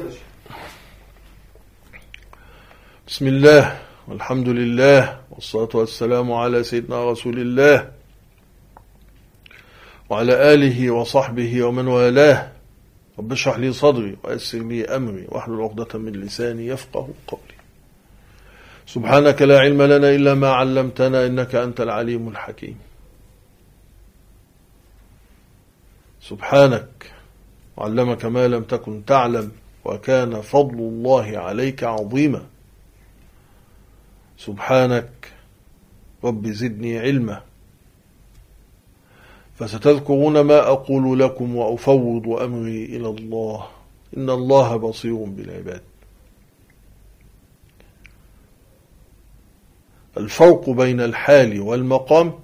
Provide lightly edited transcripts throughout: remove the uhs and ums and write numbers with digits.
بسم الله والحمد لله والصلاة والسلام على سيدنا رسول الله وعلى آله وصحبه ومن والاه. رب اشرح لي صدري ويسر لي أمري واحلل عقدة من لساني يفقه قولي. سبحانك لا علم لنا إلا ما علمتنا إنك أنت العليم الحكيم. سبحانك وعلمك ما لم تكن تعلم وكان فضل الله عليك عظيما. سبحانك رب زدني علما. فستذكرون ما أقول لكم وأفوض أمري إلى الله إن الله بصير بالعباد. الفرق بين الحال والمقام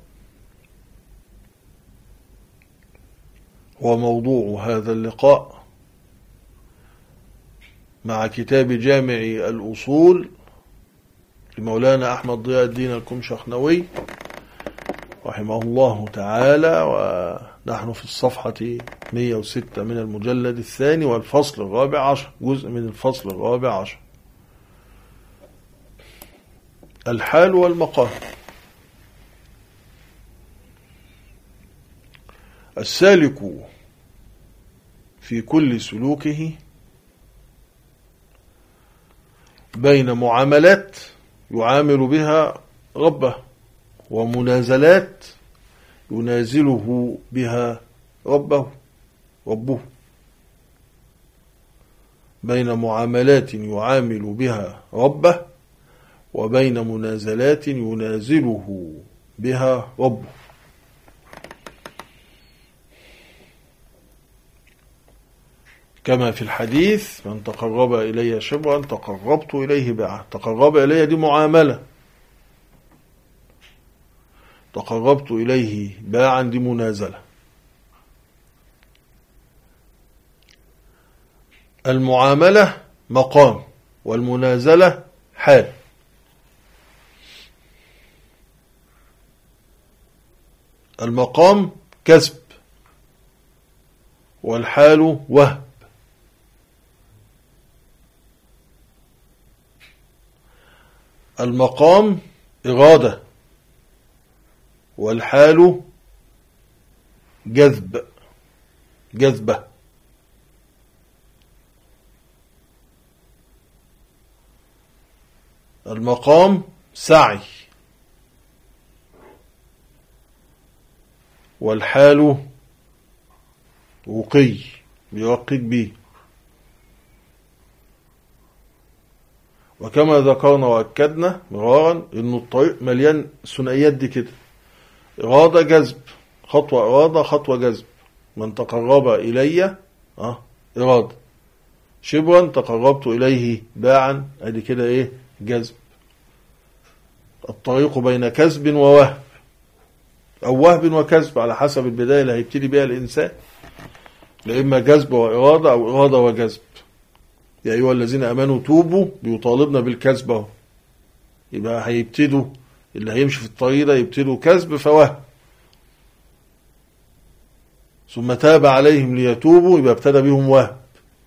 هو موضوع هذا اللقاء مع كتاب جامع الأصول لمولانا أحمد ضياء الدين الكمشخنوي رحمه الله تعالى، ونحن في الصفحة 106 من المجلد الثاني والفصل الرابع عشر، جزء من الفصل الرابع عشر. الحال والمقام. السالك في كل سلوكه بين معاملات يعامل بها ربه ومنازلات ينازله بها ربه. بين معاملات يعامل بها ربه وبين منازلات ينازله بها ربه. كما في الحديث: من تقرب إلي شبرا تقربت إليه باعا. تقرب إلي دي معاملة، تقربت إليه باعا دي منازلة. المعاملة مقام والمنازلة حال. المقام كسب والحال وهب. المقام إرادة والحال جذبة. المقام سعي والحال رقي، بيرقيك به. وكما ذكرنا وأكدنا مرارا إنه الطريق مليان ثنائيات دي كده: إرادة جذب، خطوة إرادة خطوة جذب. من تقرب إلي إرادة، شبرا تقربت إليه باعا، ادي كده إيه؟ جذب. الطريق بين كذب ووهب أو وهب وكذب على حسب البداية اللي هيبتدي بها الإنسان، لإما جذب وإرادة أو إرادة وجذب. يا أيها الذين آمنوا توبوا، بيطالبنا بالكذب اهو. يبقى هيبتدوا اللي هيمشي في الطريق ده يبتدوا كذب فوهب، ثم تاب عليهم ليتوبوا، يبقى ابتدى بهم وهب،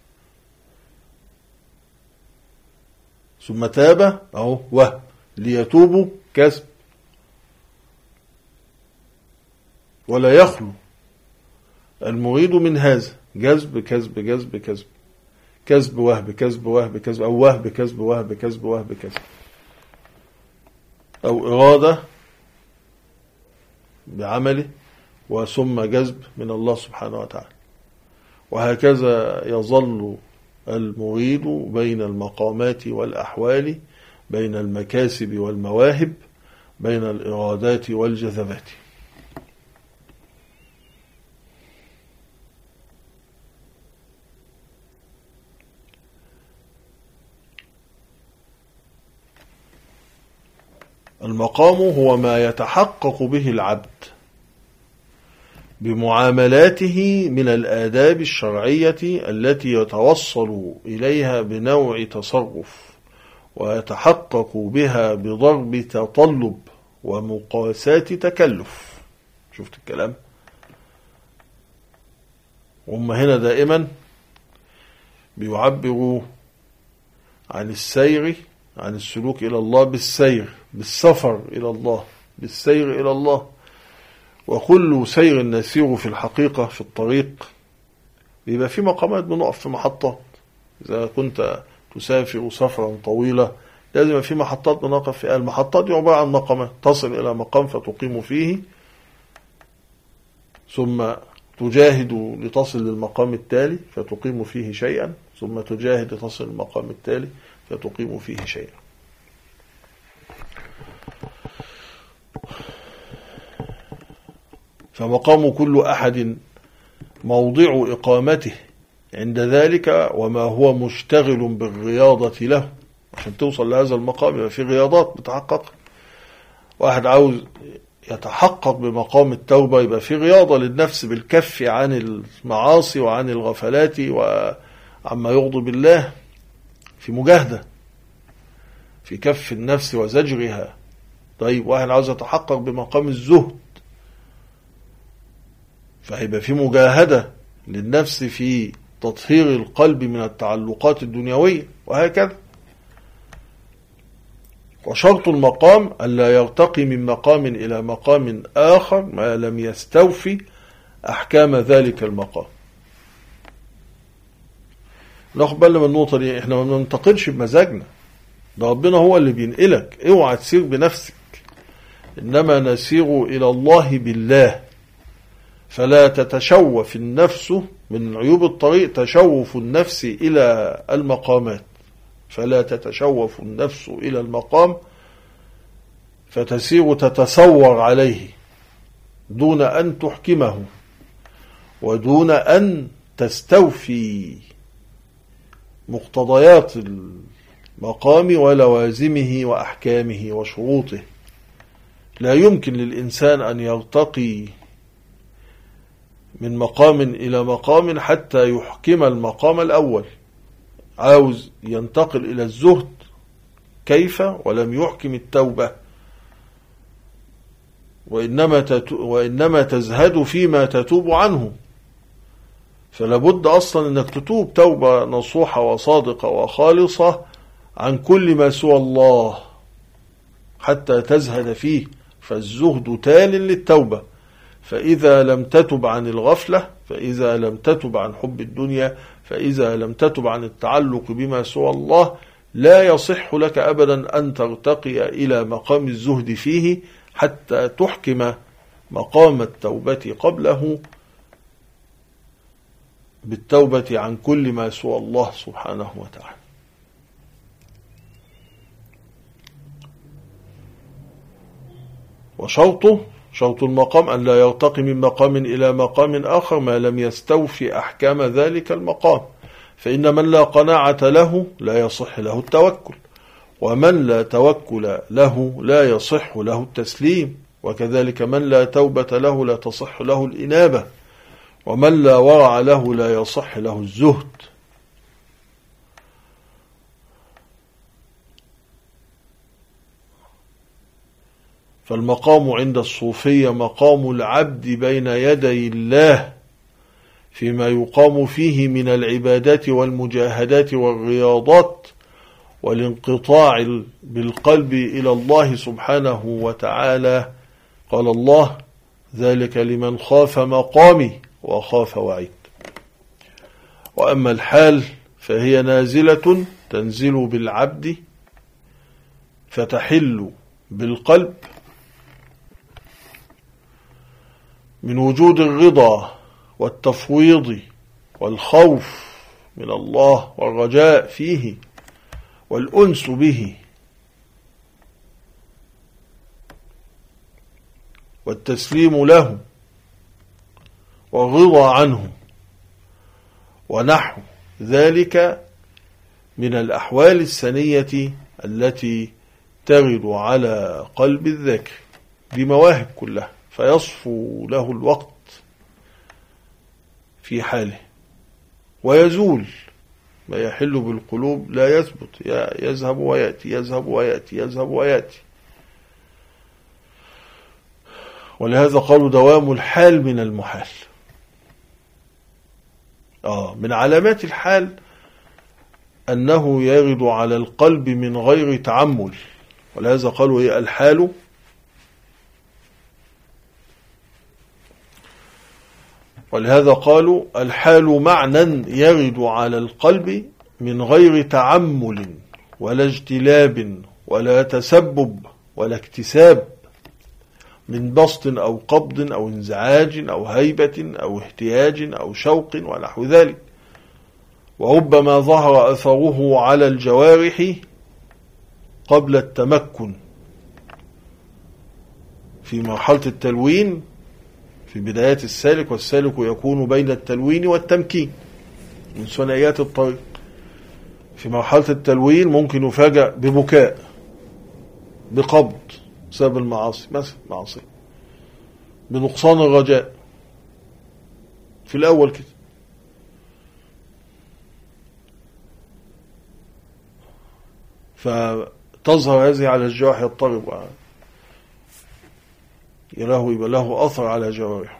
ثم تاب اهو وهب، ليتوبوا كذب. ولا يخلو المريد من هذا: جذب كذب جذب كذب، كذب وهب كذب وهب كذب، أو وهب كذب وهب كذب وهب كذب، أو إرادة بعمله وثم جذب من الله سبحانه وتعالى. وهكذا يظل المريد بين المقامات والأحوال، بين المكاسب والمواهب، بين الإرادات والجذبات. المقام هو ما يتحقق به العبد بمعاملاته من الآداب الشرعية التي يتوصل إليها بنوع تصرف، ويتحقق بها بضرب تطلب ومقاسات تكلف. شفت الكلام؟ هم هنا دائما بيعبروا عن السير، عن السلوك إلى الله بالسير، بالسفر إلى الله، بالسير إلى الله. وكل سير نسير في الحقيقة في الطريق بيبقى في مقامات، بنقف في محطات. إذا كنت تسافر سفرا طويلا لازم في محطات بنقف فيها. المحطات دي عبارة عن مقامات، تصل إلى مقام فتقيم فيه، ثم تجاهد لتصل للمقام التالي فتقيم فيه شيئا، ثم تجاهد لتصل للمقام التالي فتقيم فيه شيئا. فمقام كل أحد موضع إقامته عند ذلك، وما هو مشتغل بالرياضة له. عشان توصل لهذا المقام يبقى في رياضات بتحقق. واحد عاوز يتحقق بمقام التوبة يبقى في رياضة للنفس بالكف عن المعاصي وعن الغفلات وعما يغضب الله، في مجاهدة في كف النفس وزجرها. طيب واحد عاوز يتحقق بمقام الزهد فهيبقى في مجاهدة للنفس في تطهير القلب من التعلقات الدنيوية، وهكذا. وشرط المقام ألا يرتقي من مقام إلى مقام آخر ما لم يستوفي أحكام ذلك المقام. ناخد بالنا من النقطة دي، احنا ما بننتقلش بمزاجنا، ده ربنا هو اللي بينقلك. اوعى تسير بنفسك، إنما نسير إلى الله بالله. فلا تتشوف النفس من عيوب الطريق تشوف النفس إلى المقامات، فلا تتشوف النفس إلى المقام فتسير تتصور عليه دون أن تحكمه ودون أن تستوفي مقتضيات المقام ولوازمه وأحكامه وشروطه. لا يمكن للإنسان أن يرتقي من مقام إلى مقام حتى يحكم المقام الأول. عاوز ينتقل إلى الزهد كيف ولم يحكم التوبة، وإنما تزهد فيما تتوب عنه. فلابد أصلا أنك تتوب توبة نصوحة وصادقة وخالصة عن كل ما سوى الله حتى تزهد فيه. فالزهد تال للتوبة. فإذا لم تتب عن الغفلة، فإذا لم تتب عن حب الدنيا، فإذا لم تتب عن التعلق بما سوى الله، لا يصح لك أبدا أن ترتقي إلى مقام الزهد فيه حتى تحكم مقام التوبة قبله بالتوبة عن كل ما سوى الله سبحانه وتعالى. شرط المقام أن لا يرتقي من مقام إلى مقام آخر ما لم يستوفي أحكام ذلك المقام. فإن من لا قناعة له لا يصح له التوكل، ومن لا توكل له لا يصح له التسليم، وكذلك من لا توبة له لا تصح له الإنابة، ومن لا ورع له لا يصح له الزهد. فالمقام عند الصوفية مقام العبد بين يدي الله فيما يقام فيه من العبادات والمجاهدات والرياضات والانقطاع بالقلب إلى الله سبحانه وتعالى. قال الله: ذلك لمن خاف مقامي وخاف وعيد. وأما الحال فهي نازلة تنزل بالعبد فتحل بالقلب من وجود الرضا والتفويض والخوف من الله والرجاء فيه والأنس به والتسليم له والرضا عنه ونحو ذلك من الأحوال السنية التي ترد على قلب الذاكر. دي مواهب كلها، فيصفو له الوقت في حاله ويزول. ما يحل بالقلوب لا يثبت، يذهب ويأتي يذهب ويأتي يذهب ويأتي. ولهذا قالوا: دوام الحال من المحال. من علامات الحال أنه يرد على القلب من غير تعمل، ولهذا قالوا إيه الحال، ولهذا قالوا الحال معنى يرد على القلب من غير تعمل ولا اجتلاب ولا تسبب ولا اكتساب من بسط أو قبض أو انزعاج أو هيبة أو احتياج أو شوق ونحو ذلك، وربما ظهر أثره على الجوارح قبل التمكن في مرحلة التلوين في بدايات السالك، والسالك يكون بين التلوين والتمكين من ثنائيات الطريق. في مرحلة التلوين ممكن يفاجأ ببكاء، بقبض بسبب المعاصي مثلا، معاصي، بنقصان الرجاء في الأول كده. فتظهر هذه على الجوارح، يضطرب يبقى له أثر على جوارحه.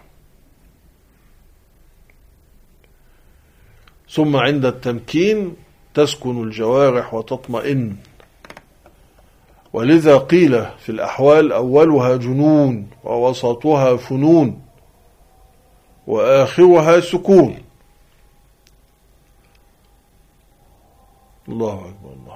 ثم عند التمكين تسكن الجوارح وتطمئن، ولذا قيل في الأحوال أولها جنون ووسطها فنون وآخرها سكون. الله أكبر الله.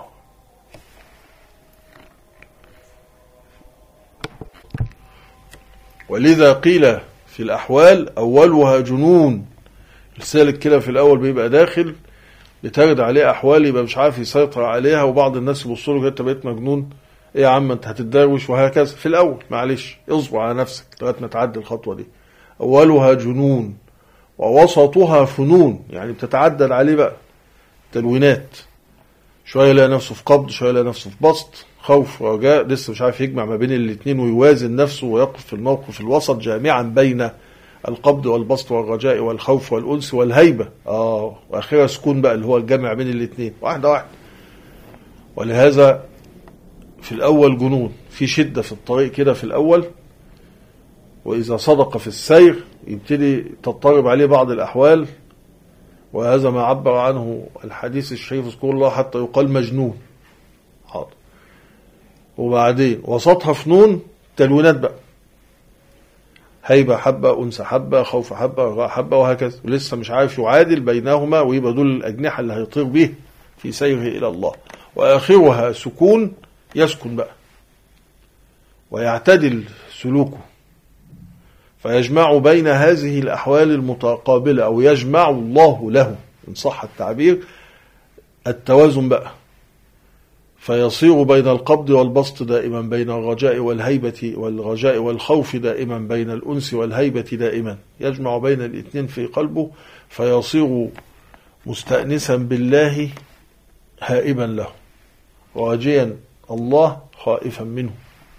ولذا قيل في الأحوال أولها جنون. السالك كده في الأول بيبقى داخل بترد عليه أحوال يبقى مش عارف يسيطر عليها، وبعض الناس يبصوا له أنت بقيت مجنون، إيه يا عم أنت هتتدروش، وهكذا في الأول. معلش اصبر على نفسك لغاية ما تعدي الخطوة دي. أولها جنون ووسطها فنون، يعني بتتعدل عليه بقى تلوينات، شوية يلاقي نفسه في قبض، شوية يلاقي نفسه في بسط، خوف رجاء، لسه مش عارف يجمع ما بين الاثنين ويوازن نفسه ويقف في الموقف الوسط جامعا بين القبض والبسط والرجاء والخوف والأنس والهيبة. وآخرها سكون بقى اللي هو الجمع بين الاثنين، واحدة واحدة. ولهذا في الأول جنون، في شدة في الطريق كده في الأول، وإذا صدق في السير يبتدي تضطرب عليه بعض الأحوال، وهذا ما عبر عنه الحديث الشريف اذكر الله حتى يقال مجنون. حاضر. وبعدين وسطها فنون، تلوينات بقى، هيبة حبة، أنس حبة، خوف حبة، رجاء حبة، وهكذا، ولسه مش عارف يعادل بينهما، ويبقى دول الأجنحة اللي هيطير به في سيره إلى الله. وآخرها سكون، يسكن بقى ويعتدل سلوكه، فيجمع بين هذه الأحوال المتقابلة، أو يجمع الله له إن صح التعبير التوازن بقى، فيصير بين القبض والبسط دائما، بين الرجاء والهيبة والرجاء والخوف دائما، بين الأنس والهيبة دائما، يجمع بين الاثنين في قلبه، فيصير مستأنسا بالله هائبا له، راجيا الله خائفا منه،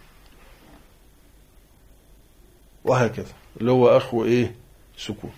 وهكذا، اللي هو أخو سكون.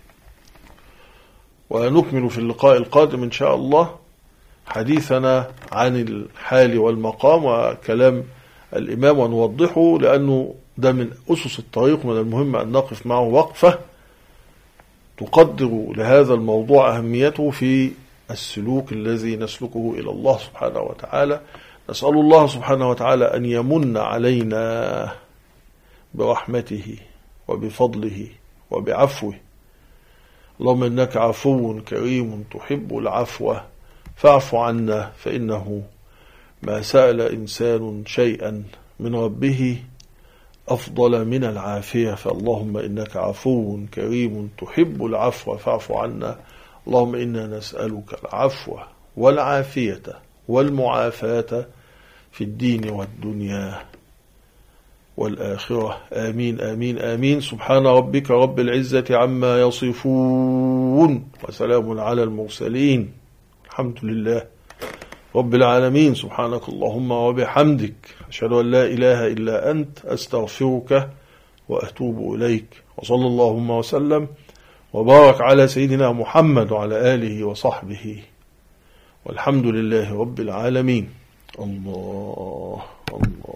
ونكمل في اللقاء القادم إن شاء الله حديثنا عن الحال والمقام وكلام الإمام، ونوضحه لأنه ده من أسس الطريق، من المهم أن نقف معه وقفة تقدر لهذا الموضوع أهميته في السلوك الذي نسلكه إلى الله سبحانه وتعالى. نسأل الله سبحانه وتعالى أن يمن علينا برحمته وبفضله وبعفوه. اللهم إنك عفو كريم تحب العفو فاعف عنا، فإنه ما سأل إنسان شيئا من ربه أفضل من العافية، فاللهم إنك عفو كريم تحب العفو فاعف عنا. اللهم إنا نسألك العفو والعافية والمعافاة في الدين والدنيا والآخرة. آمين آمين آمين. سبحان ربك رب العزة عما يصفون، وسلام على المرسلين، الحمد لله رب العالمين. سبحانك اللهم وبحمدك، أشهد أن لا إله إلا أنت، أستغفرك وأتوب إليك. وصلى اللهم وسلم وبارك على سيدنا محمد وعلى آله وصحبه، والحمد لله رب العالمين. الله الله.